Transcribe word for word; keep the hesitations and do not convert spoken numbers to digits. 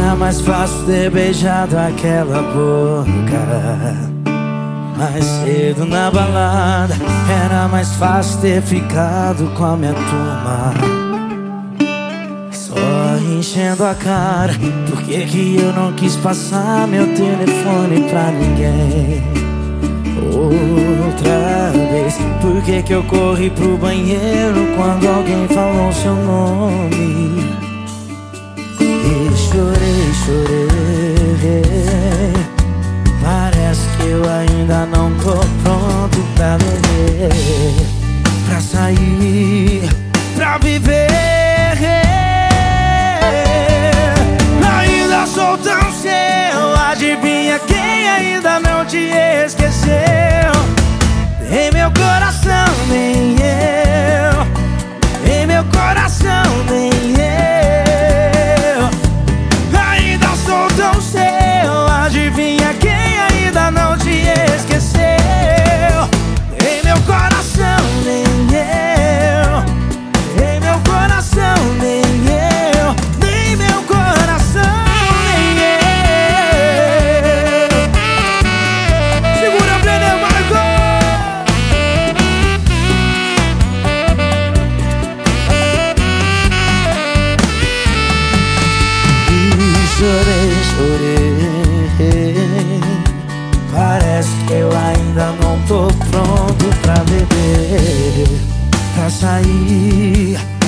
Era mais fácil ter beijado aquela boca mais cedo na balada. Era mais fácil ter ficado com a minha turma só enchendo a cara. Por que que eu não quis passar meu telefone pra ninguém outra vez? Por que que eu corri pro banheiro quando alguém falou seu nome? E chorei, chorei. Parece que eu ainda não tô pronto pra beber, pra sair, pra viver. Ainda sou tão seu, adivinha quem ainda não te esqueceu? Em meu coração nem eu, em meu coração nem eu. Ainda sou tão seu, adivinha quem ainda não te esqueceu? Em meu coração nem eu, em meu coração nem eu, nem meu coração nem eu. Segura a plena, Marco! E chorei, chorei. Parece que eu ainda não tô pronto pra beber, pra sair,